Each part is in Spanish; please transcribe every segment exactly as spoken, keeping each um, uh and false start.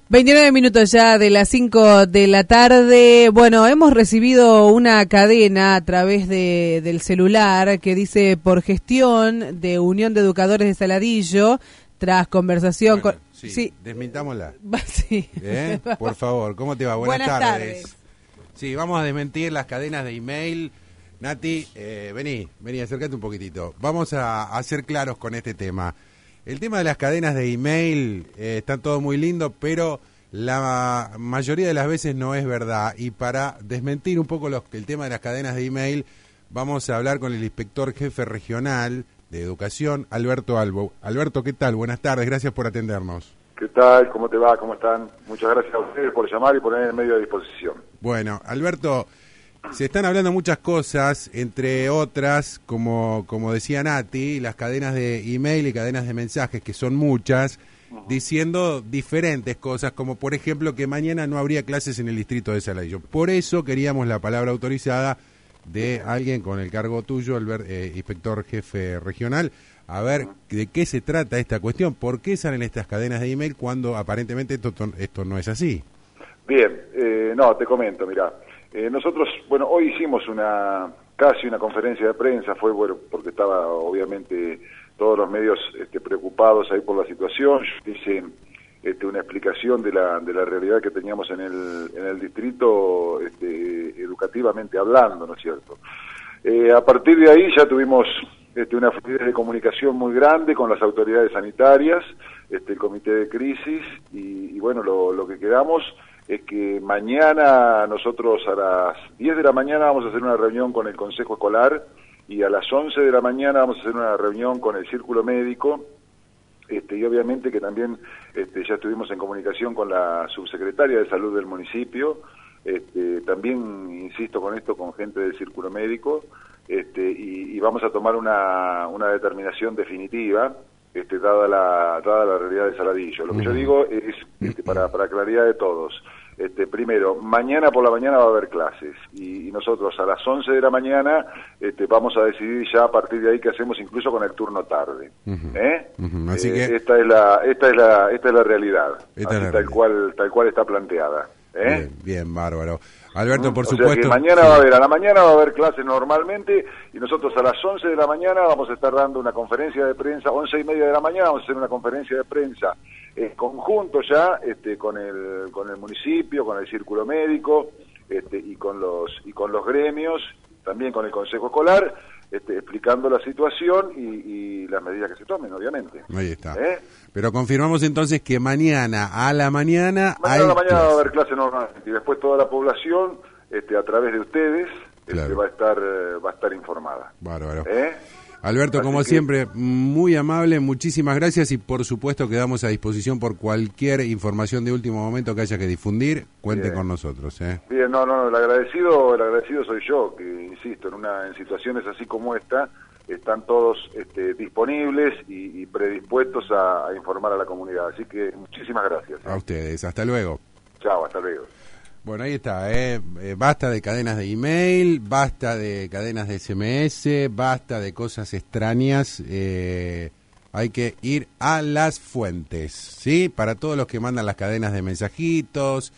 veintinueve minutos ya de las cinco de la tarde. Bueno, hemos recibido una cadena a través de, del celular que dice: por gestión de Unión de Educadores de Saladillo, tras conversación bueno, con... Sí, sí. desmintámosla. Sí. ¿Eh? Por favor, ¿cómo te va? Buenas, Buenas tardes. tardes. Sí, vamos a desmentir las cadenas de email. Nati, eh, vení, vení, acércate un poquitito. Vamos a, a ser claros con este tema. El tema de las cadenas de email, eh, está todo muy lindo, pero la mayoría de las veces no es verdad. Y para desmentir un poco los, el tema de las cadenas de email, vamos a hablar con el inspector jefe regional de Educación, Alberto Albo. Alberto, ¿qué tal? Buenas tardes, gracias por atendernos. ¿Qué tal? ¿Cómo te va? ¿Cómo están? Muchas gracias a ustedes por llamar y poner el medio a disposición. Bueno, Alberto, se están hablando muchas cosas, entre otras, como, como decía Nati, las cadenas de email y cadenas de mensajes, que son muchas, uh-huh. diciendo diferentes cosas, como por ejemplo que mañana no habría clases en el distrito de Saladillo. Por eso queríamos la palabra autorizada de alguien con el cargo tuyo, el eh, inspector jefe regional, a ver de qué se trata esta cuestión, por qué salen estas cadenas de email cuando aparentemente esto, esto no es así. Bien, eh, no, te comento, mirá, eh, nosotros, bueno, hoy hicimos una, casi una conferencia de prensa, fue bueno, porque estaba obviamente todos los medios este, preocupados ahí por la situación. Yo hice este, una explicación de la, de la realidad que teníamos en el, en el distrito, este, educativamente hablando, ¿no es cierto? Eh, a partir de ahí ya tuvimos este, una fluidez de comunicación muy grande con las autoridades sanitarias, este, el comité de crisis, y, y bueno, lo, lo que quedamos es que mañana nosotros a las diez de la mañana vamos a hacer una reunión con el Consejo Escolar y a las once de la mañana vamos a hacer una reunión con el Círculo Médico, este, y obviamente que también este, ya estuvimos en comunicación con la subsecretaria de Salud del municipio, este, también insisto con esto con gente del Círculo Médico, este, y, y vamos a tomar una, una determinación definitiva, este, dada la dada la realidad de Saladillo. Lo que yo digo es, este, para, para claridad de todos, este, primero, mañana por la mañana va a haber clases, y, y nosotros a las once de la mañana este, vamos a decidir ya a partir de ahí qué hacemos incluso con el turno tarde. Uh-huh. ¿Eh? Uh-huh. Así eh, que... esta es la esta es la esta es la realidad, esta así es la tal realidad. cual tal cual está planteada. ¿Eh? Bien, bien, bárbaro. Alberto, por o supuesto... sea que mañana sí. va a haber, a la mañana va a haber clases normalmente, y nosotros a las once de la mañana vamos a estar dando una conferencia de prensa, once y media de la mañana vamos a hacer una conferencia de prensa en conjunto ya, este, con el con el municipio, con el Círculo Médico, este, y con los y con los gremios, también con el Consejo Escolar, este, explicando la situación y, y las medidas que se tomen, obviamente. Ahí está. ¿Eh? Pero confirmamos entonces que mañana a la mañana Mañana hay a la mañana clase. va a haber clase normalmente, y después toda la población, este, a través de ustedes, Claro. este, va a estar eh, va a estar informada. Bárbaro. ¿Eh? Alberto, Así como que... siempre, muy amable, muchísimas gracias, y por supuesto quedamos a disposición por cualquier información de último momento que haya que difundir, cuente Bien. con nosotros. ¿eh? Bien, no, no, el agradecido, el agradecido soy yo, que insisto, en una en situaciones así como esta, están todos este, disponibles y, y predispuestos a, a informar a la comunidad, así que muchísimas gracias. ¿eh? A ustedes, hasta luego. Chao, hasta luego. Bueno, ahí está, ¿eh? Eh, basta de cadenas de email, basta de cadenas de ese eme ese, basta de cosas extrañas, eh, hay que ir a las fuentes, ¿sí? Para todos los que mandan las cadenas de mensajitos,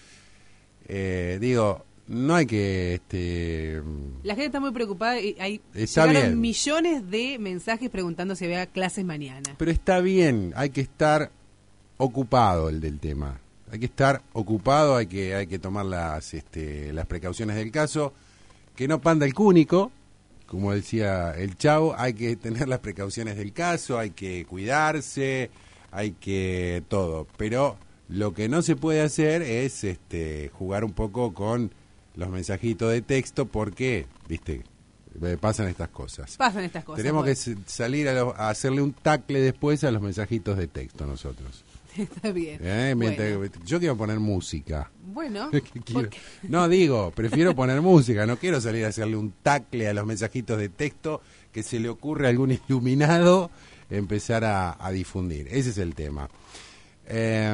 eh, digo, no hay que... este La gente está muy preocupada y hay está llegaron bien. millones de mensajes preguntando si había clases mañana. Pero está bien, hay que estar ocupado el del tema. Hay que estar ocupado, hay que hay que tomar las este, las precauciones del caso, que no panda el cúnico, como decía el Chavo, hay que tener las precauciones del caso, hay que cuidarse, hay que todo, pero lo que no se puede hacer es este jugar un poco con los mensajitos de texto, porque, viste, pasan estas cosas. Pasan estas cosas. Tenemos bueno. que salir a, lo, a hacerle un tacle después a los mensajitos de texto nosotros. Está bien. Eh, mientras, bueno. Yo quiero poner música. Bueno. quiero, no, digo, prefiero poner música, no quiero salir a hacerle un tacle a los mensajitos de texto que se le ocurre a algún iluminado empezar a, a difundir. Ese es el tema. Eh,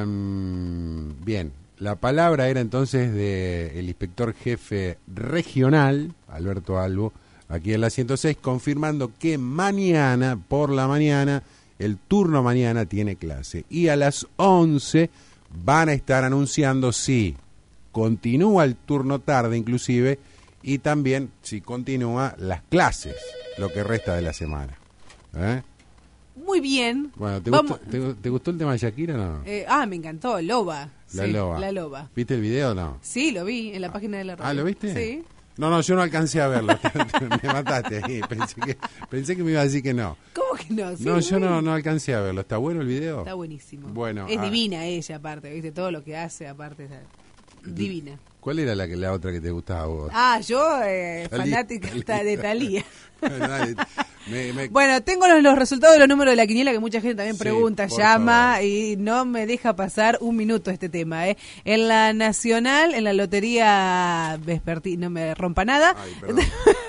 bien, la palabra era entonces del inspector jefe regional, Alberto Albo, aquí en la ciento seis, confirmando que mañana, por la mañana, el turno mañana tiene clase, y a las once van a estar anunciando si continúa el turno tarde inclusive y también si continúa las clases, lo que resta de la semana. ¿Eh? Muy bien. Bueno, ¿te, Vamos... gustó, te, ¿te gustó el tema de Shakira o no? Eh, ah, me encantó, Loba. La sí, Loba. La Loba. ¿Viste el video o no? Sí, lo vi en la página de la radio. Ah, ¿lo viste? Sí. No, no, yo no alcancé a verlo. Me mataste ahí. Pensé que, pensé que me iba a decir que no. ¿Cómo que no? Sí, no, yo bueno. no, no alcancé a verlo. ¿Está bueno el video? Está buenísimo. Bueno, es ah, divina ella, aparte, ¿viste? Todo lo que hace, aparte, es divina. ¿Cuál era la que la otra que te gustaba a vos? Ah, yo, eh, Talía, fanática Talía. de Thalía. me, me... Bueno, tengo los, los resultados de los números de la quiniela que mucha gente también Sí, pregunta, por llama favor. y no me deja pasar un minuto este tema. ¿eh? En la Nacional, en la Lotería Vespertina, no me rompa nada. Ay, perdón.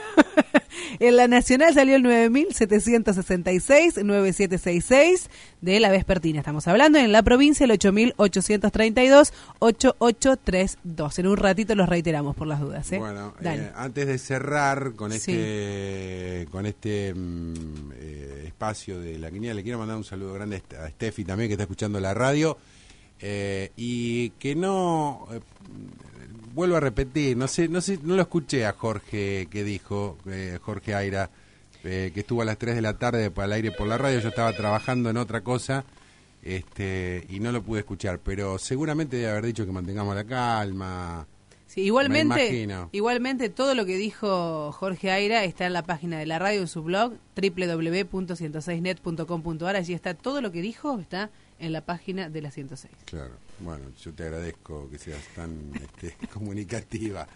En la Nacional salió el nueve mil setecientos sesenta y seis, nueve siete seis seis de la Vespertina. Estamos hablando en la provincia el ocho mil ochocientos treinta y dos, ocho ocho tres dos. En un ratito los reiteramos por las dudas. ¿eh? Bueno, Dale. eh, antes de cerrar con Sí. este con este mm, eh, espacio de la quiniela, le quiero mandar un saludo grande a Steffi también, que está escuchando la radio, eh, y que no... Eh, vuelvo a repetir, no sé, no sé, no lo escuché a Jorge que dijo, eh, Jorge Aira, eh, que estuvo a las tres de la tarde para el aire por la radio. Yo estaba trabajando en otra cosa, este, y no lo pude escuchar, pero seguramente debe haber dicho que mantengamos la calma. Sí, Me igualmente, imagino. igualmente todo lo que dijo Jorge Aira está en la página de la radio, en su blog, doble u doble u doble u punto ciento seis net punto com punto a r. Allí está todo lo que dijo, está en la página de la ciento seis. Claro, bueno, yo te agradezco que seas tan este, comunicativa.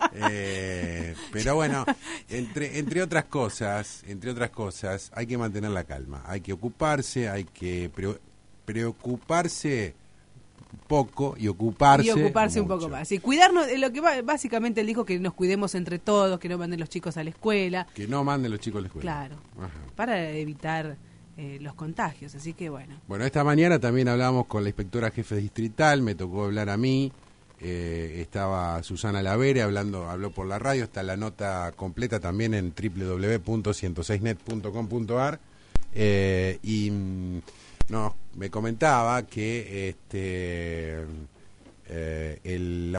Eh, pero bueno, entre entre otras cosas, entre otras cosas, hay que mantener la calma, hay que ocuparse, hay que pre- preocuparse poco y ocuparse Y ocuparse un mucho. poco más. Y cuidarnos, eh, lo que va- básicamente él dijo que nos cuidemos entre todos, que no manden los chicos a la escuela. Que no manden los chicos a la escuela. Claro, Ajá. para evitar eh, los contagios. Así que bueno. Bueno, esta mañana también hablamos con la inspectora jefe distrital, me tocó hablar a mí, eh, estaba Susana Lavere hablando, habló por la radio, está la nota completa también en doble u doble u doble u punto ciento seis net punto com punto a r, eh, y mm, no, me comentaba que este eh, el